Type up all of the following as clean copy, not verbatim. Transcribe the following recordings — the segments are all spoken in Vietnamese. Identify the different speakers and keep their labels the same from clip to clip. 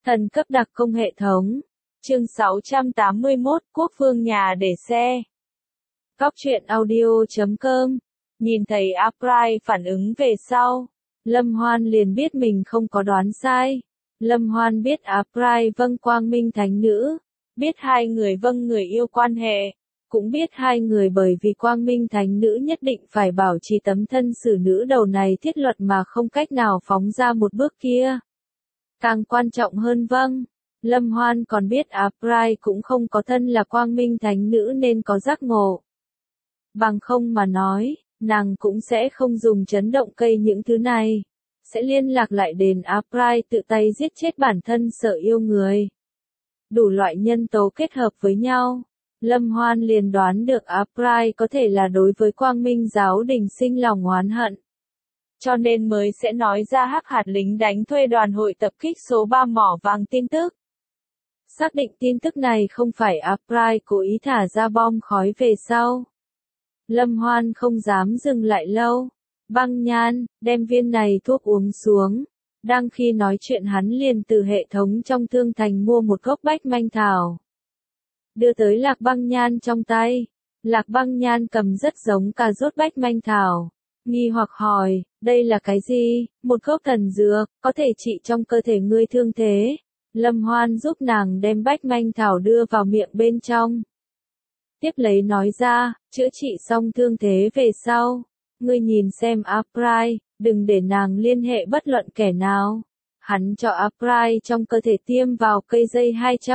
Speaker 1: Thần cấp đặc công hệ thống. Chương 681, Quốc vương nhà để xe. Góc truyện audio.com. Nhìn thấy April phản ứng về sau, Lâm Hoan liền biết mình không có đoán sai. Lâm Hoan biết April vâng Quang Minh Thánh Nữ, biết hai người vâng người yêu quan hệ, cũng biết hai người bởi vì Quang Minh Thánh Nữ nhất định phải bảo trì tấm thân xử nữ đầu này thiết luật mà không cách nào phóng ra một bước kia. Càng quan trọng hơn vâng, Lâm Hoan còn biết April cũng không có thân là Quang Minh Thánh Nữ nên có giác ngộ. Bằng không mà nói, nàng cũng sẽ không dùng chấn động cây những thứ này, sẽ liên lạc lại đến April tự tay giết chết bản thân sợ yêu người. Đủ loại nhân tố kết hợp với nhau, Lâm Hoan liền đoán được April có thể là đối với Quang Minh giáo đình sinh lòng oán hận. Cho nên mới sẽ nói ra hắc hạt lính đánh thuê đoàn hội tập kích số 3 mỏ vàng tin tức. Xác định tin tức này không phải April cố ý thả ra bom khói về sau. Lâm Hoan không dám dừng lại lâu. Băng Nhan, đem viên này thuốc uống xuống. Đang khi nói chuyện hắn liền từ hệ thống trong thương thành mua một gốc bách manh thảo. Đưa tới Lạc Băng Nhan trong tay. Lạc Băng Nhan cầm rất giống cà rốt bách manh thảo. Nghi hoặc hỏi, đây là cái gì? Một gốc thần dược, có thể trị trong cơ thể ngươi thương thế. Lâm Hoan giúp nàng đem bách manh thảo đưa vào miệng bên trong. Tiếp lấy nói ra, chữa trị xong thương thế về sau. Ngươi nhìn xem April, đừng để nàng liên hệ bất luận kẻ nào. Hắn cho April trong cơ thể tiêm vào cây dây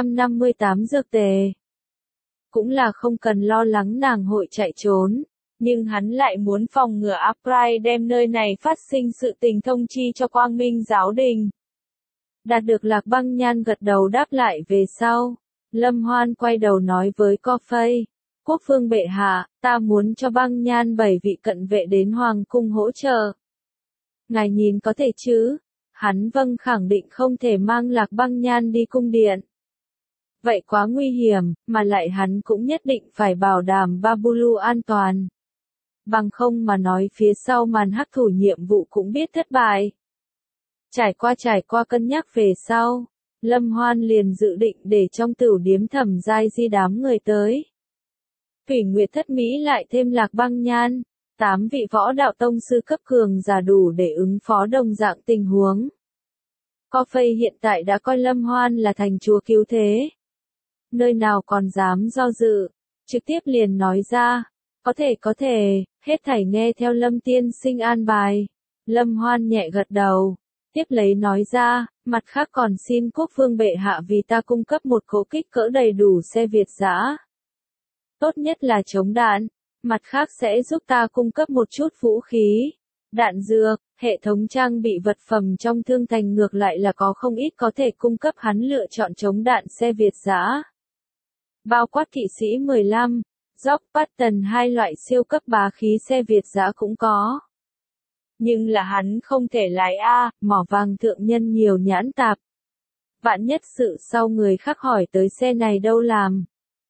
Speaker 1: 258 dược tề. Cũng là không cần lo lắng nàng hội chạy trốn. Nhưng hắn lại muốn phòng ngừa April đem nơi này phát sinh sự tình thông chi cho Quang Minh giáo đình. Đạt được Lạc Băng Nhan gật đầu đáp lại về sau. Lâm Hoan quay đầu nói với Coffey. Quốc vương bệ hạ, ta muốn cho Băng Nhan 7 vị cận vệ đến Hoàng cung hỗ trợ. Ngài nhìn có thể chứ? Hắn vâng khẳng định không thể mang Lạc Băng Nhan đi cung điện. Vậy quá nguy hiểm, mà lại hắn cũng nhất định phải bảo đảm Babulu an toàn. Bằng không mà nói phía sau màn hắc thủ nhiệm vụ cũng biết thất bại. Trải qua cân nhắc về sau, Lâm Hoan liền dự định để trong tửu điếm Thẩm Giai Di đám người tới. Phỉ Nguyệt Thất Mỹ lại thêm Lạc Băng Nhan, 8 vị võ đạo tông sư cấp cường giả đủ để ứng phó đồng dạng tình huống. Coffey hiện tại đã coi Lâm Hoan là thành chúa cứu thế. Nơi nào còn dám do dự, trực tiếp liền nói ra, có thể, hết thảy nghe theo Lâm tiên sinh an bài. Lâm Hoan nhẹ gật đầu, tiếp lấy nói ra, mặt khác còn xin quốc vương bệ hạ vì ta cung cấp một cỗ kích cỡ đầy đủ xe Việt dã. Tốt nhất là chống đạn, mặt khác sẽ giúp ta cung cấp một chút vũ khí, đạn dược, hệ thống trang bị vật phẩm trong thương thành ngược lại là có không ít có thể cung cấp hắn lựa chọn chống đạn xe Việt dã. Bao quát kỵ sĩ 15, Dốc Patton hai loại siêu cấp bá khí xe Việt dã cũng có. Nhưng là hắn không thể lái mỏ vàng thượng nhân nhiều nhãn tạp. Vạn nhất sự sau người khác hỏi tới xe này đâu làm.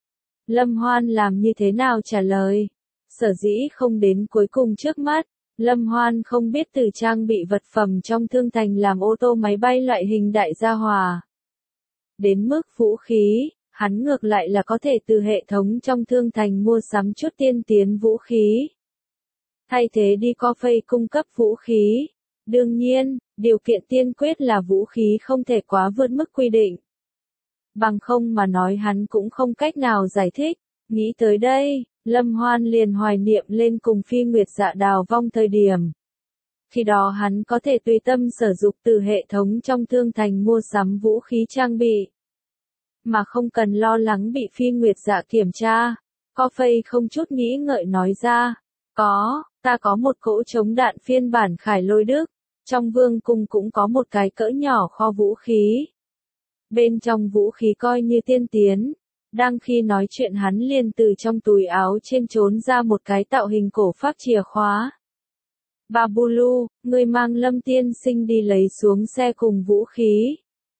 Speaker 1: Lâm Hoan làm như thế nào trả lời? Sở dĩ không đến cuối cùng trước mắt, Lâm Hoan không biết từ trang bị vật phẩm trong thương thành làm ô tô máy bay loại hình đại gia hòa. Đến mức vũ khí, hắn ngược lại là có thể từ hệ thống trong thương thành mua sắm chút tiên tiến vũ khí. Thay thế đi Coffey cung cấp vũ khí. Đương nhiên, điều kiện tiên quyết là vũ khí không thể quá vượt mức quy định. Bằng không mà nói hắn cũng không cách nào giải thích. Nghĩ tới đây, Lâm Hoan liền hoài niệm lên cùng Phi Nguyệt Dạ đào vong thời điểm. Khi đó hắn có thể tùy tâm sử dụng từ hệ thống trong thương thành mua sắm vũ khí trang bị. Mà không cần lo lắng bị Phi Nguyệt Dạ kiểm tra. Coffey không chút nghĩ ngợi nói ra. Ta có một cỗ chống đạn phiên bản Khải Lôi Đức. Trong vương cung cũng có một cái cỡ nhỏ kho vũ khí. Bên trong vũ khí coi như tiên tiến. Đang khi nói chuyện hắn liền từ trong túi áo trên trốn ra một cái tạo hình cổ pháp chìa khóa. Babulu, ngươi mang Lâm tiên sinh đi lấy xuống xe cùng vũ khí.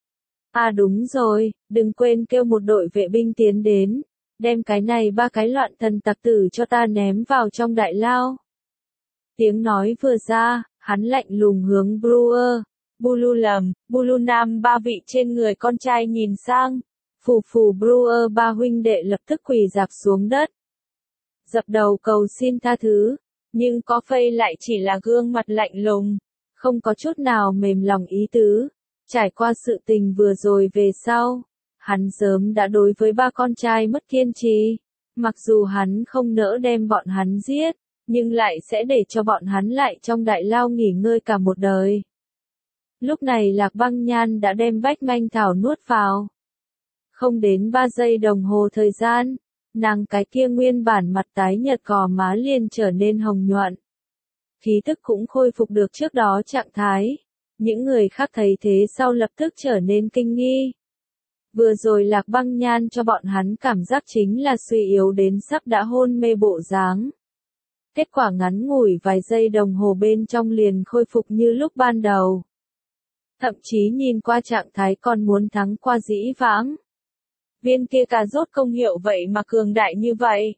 Speaker 1: Đúng rồi, đừng quên kêu một đội vệ binh tiến đến. Đem cái này 3 cái loạn thần tặc tử cho ta ném vào trong đại lao. Tiếng nói vừa ra, hắn lạnh lùng hướng Brewer. Bulu lầm, Bulu nam ba vị trên người con trai nhìn sang. Phù phù Brewer ba huynh đệ lập tức quỳ rạp xuống đất. Dập đầu cầu xin tha thứ, nhưng có phây lại chỉ là gương mặt lạnh lùng, không có chút nào mềm lòng ý tứ. Trải qua sự tình vừa rồi về sau, hắn sớm đã đối với ba con trai mất kiên trì. Mặc dù hắn không nỡ đem bọn hắn giết, nhưng lại sẽ để cho bọn hắn lại trong đại lao nghỉ ngơi cả một đời. Lúc này Lạc Băng Nhan đã đem Bách Manh Thảo nuốt vào. Không đến 3 giây đồng hồ thời gian, nàng cái kia nguyên bản mặt tái nhợt gò má liền trở nên hồng nhuận. Khí tức cũng khôi phục được trước đó trạng thái. Những người khác thấy thế sau lập tức trở nên kinh nghi. Vừa rồi Lạc Băng Nhan cho bọn hắn cảm giác chính là suy yếu đến sắp đã hôn mê bộ dáng. Kết quả ngắn ngủi vài giây đồng hồ bên trong liền khôi phục như lúc ban đầu. Thậm chí nhìn qua trạng thái còn muốn thắng qua dĩ vãng. Viên kia cà rốt công hiệu vậy mà cường đại như vậy.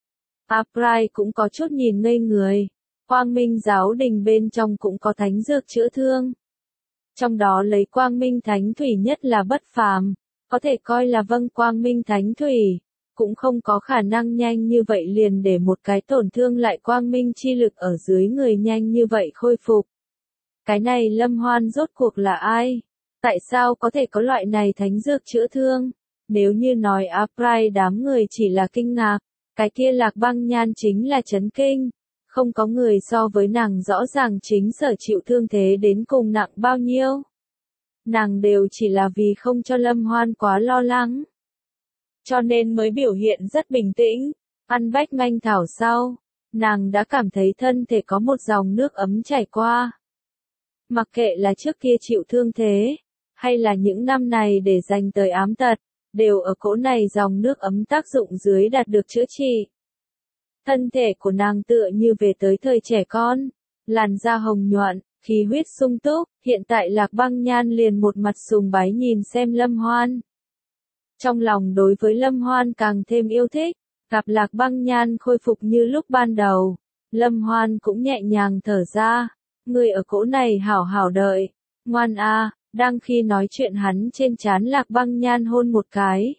Speaker 1: Upright cũng có chút nhìn ngây người. Quang Minh giáo đình bên trong cũng có thánh dược chữa thương. Trong đó lấy Quang Minh Thánh Thủy nhất là bất phàm, có thể coi là vâng Quang Minh Thánh Thủy, cũng không có khả năng nhanh như vậy liền để một cái tổn thương lại Quang Minh chi lực ở dưới người nhanh như vậy khôi phục. Cái này Lâm Hoan rốt cuộc là ai? Tại sao có thể có loại này thánh dược chữa thương? Nếu như nói Upright đám người chỉ là kinh ngạc, cái kia Lạc Băng Nhan chính là chấn kinh. Không có người so với nàng rõ ràng chính sở chịu thương thế đến cùng nặng bao nhiêu. Nàng đều chỉ là vì không cho Lâm Hoan quá lo lắng. Cho nên mới biểu hiện rất bình tĩnh, ăn Bách Manh Thảo sau, nàng đã cảm thấy thân thể có một dòng nước ấm chảy qua. Mặc kệ là trước kia chịu thương thế, hay là những năm này để dành tới ám tật, đều ở cỗ này dòng nước ấm tác dụng dưới đạt được chữa trị. Thân thể của nàng tựa như về tới thời trẻ con, làn da hồng nhuận, khí huyết sung túc, hiện tại Lạc Băng Nhan liền một mặt sùng bái nhìn xem Lâm Hoan. Trong lòng đối với Lâm Hoan càng thêm yêu thích, gặp Lạc Băng Nhan khôi phục như lúc ban đầu, Lâm Hoan cũng nhẹ nhàng thở ra, người ở cỗ này hảo hảo đợi, ngoan a. Đang khi nói chuyện hắn trên trán Lạc Băng Nhan hôn một cái.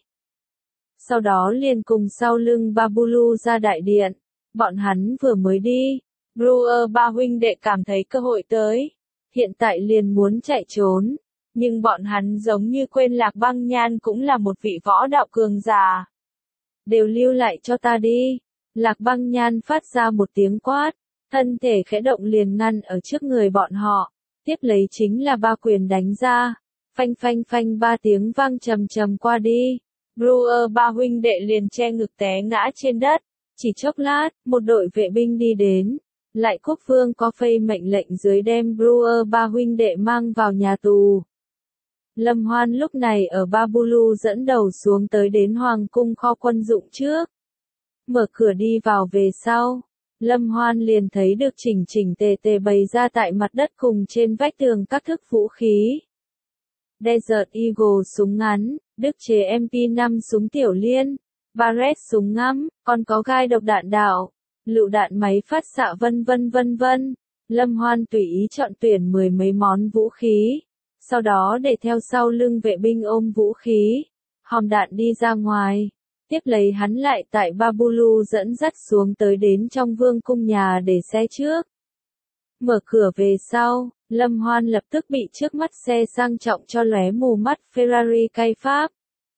Speaker 1: Sau đó liền cùng sau lưng Babulu ra đại điện, bọn hắn vừa mới đi, Brewer ba huynh đệ cảm thấy cơ hội tới, hiện tại liền muốn chạy trốn, nhưng bọn hắn giống như quên Lạc Băng Nhan cũng là một vị võ đạo cường giả. Đều lưu lại cho ta đi, Lạc Băng Nhan phát ra một tiếng quát, thân thể khẽ động liền ngăn ở trước người bọn họ. Tiếp lấy chính là ba quyền đánh ra, phanh phanh phanh ba tiếng vang trầm trầm qua đi. Brewer ba huynh đệ liền che ngực té ngã trên đất, chỉ chốc lát, một đội vệ binh đi đến, lại quốc vương có phây mệnh lệnh dưới đem Brewer ba huynh đệ mang vào nhà tù. Lâm Hoan lúc này ở Babulu dẫn đầu xuống tới đến hoàng cung kho quân dụng trước. Mở cửa đi vào về sau. Lâm Hoan liền thấy được chỉnh chỉnh tề tề bày ra tại mặt đất cùng trên vách tường các thức vũ khí. Desert Eagle súng ngắn, Đức chế MP5 súng tiểu liên, Barrett súng ngắm, còn có gai độc đạn đạo, lựu đạn máy phát xạ vân vân vân vân. Lâm Hoan tùy ý chọn tuyển 10 mấy món vũ khí, sau đó để theo sau lưng vệ binh ôm vũ khí, hòm đạn đi ra ngoài. Tiếp lấy hắn lại tại Babulu dẫn dắt xuống tới đến trong vương cung nhà để xe trước. Mở cửa về sau, Lâm Hoan lập tức bị trước mắt xe sang trọng cho lóe mù mắt Ferrari cay Pháp.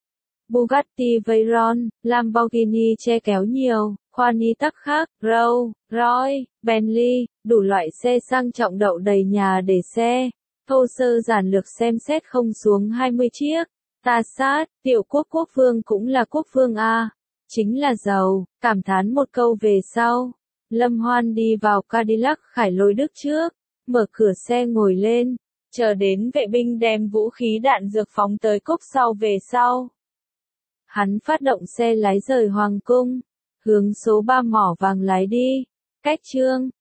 Speaker 1: Bugatti Veyron, Lamborghini che kéo nhiều, Khoani tắc khác, Rolls Royce, Bentley, đủ loại xe sang trọng đậu đầy nhà để xe. Thô sơ giản lược xem xét không xuống 20 chiếc. Ta sát, tiểu quốc vương cũng là quốc vương a, chính là giàu, cảm thán một câu về sau. Lâm Hoan đi vào Cadillac Khải Lôi Đức trước, mở cửa xe ngồi lên, chờ đến vệ binh đem vũ khí đạn dược phóng tới cốp sau về sau. Hắn phát động xe lái rời hoàng cung, hướng số 3 mỏ vàng lái đi. Cách chương